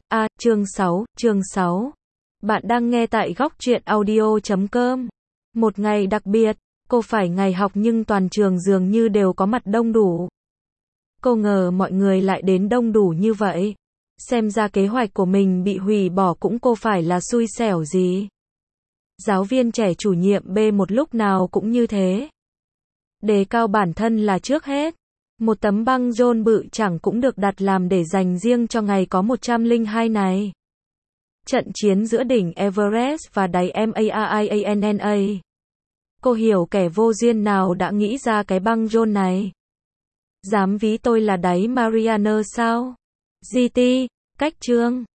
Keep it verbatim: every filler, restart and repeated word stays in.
A, chương sáu, chương sáu. Bạn đang nghe tại góc truyện audio chấm com. Một ngày đặc biệt, cô phải ngày học nhưng toàn trường dường như đều có mặt đông đủ. Cô ngờ mọi người lại đến đông đủ như vậy. Xem ra kế hoạch của mình bị hủy bỏ cũng cô phải là xui xẻo gì. Giáo viên trẻ chủ nhiệm B một lúc nào cũng như thế. Đề cao bản thân là trước hết. Một tấm băng rôn bự chẳng cũng được đặt làm để dành riêng cho ngày có một trăm lẻ hai này. Trận chiến giữa đỉnh Everest và đáy Mariana. Cô hiểu kẻ vô duyên nào đã nghĩ ra cái băng rôn này. Dám ví tôi là đáy Mariana sao? giê tê, cách chương.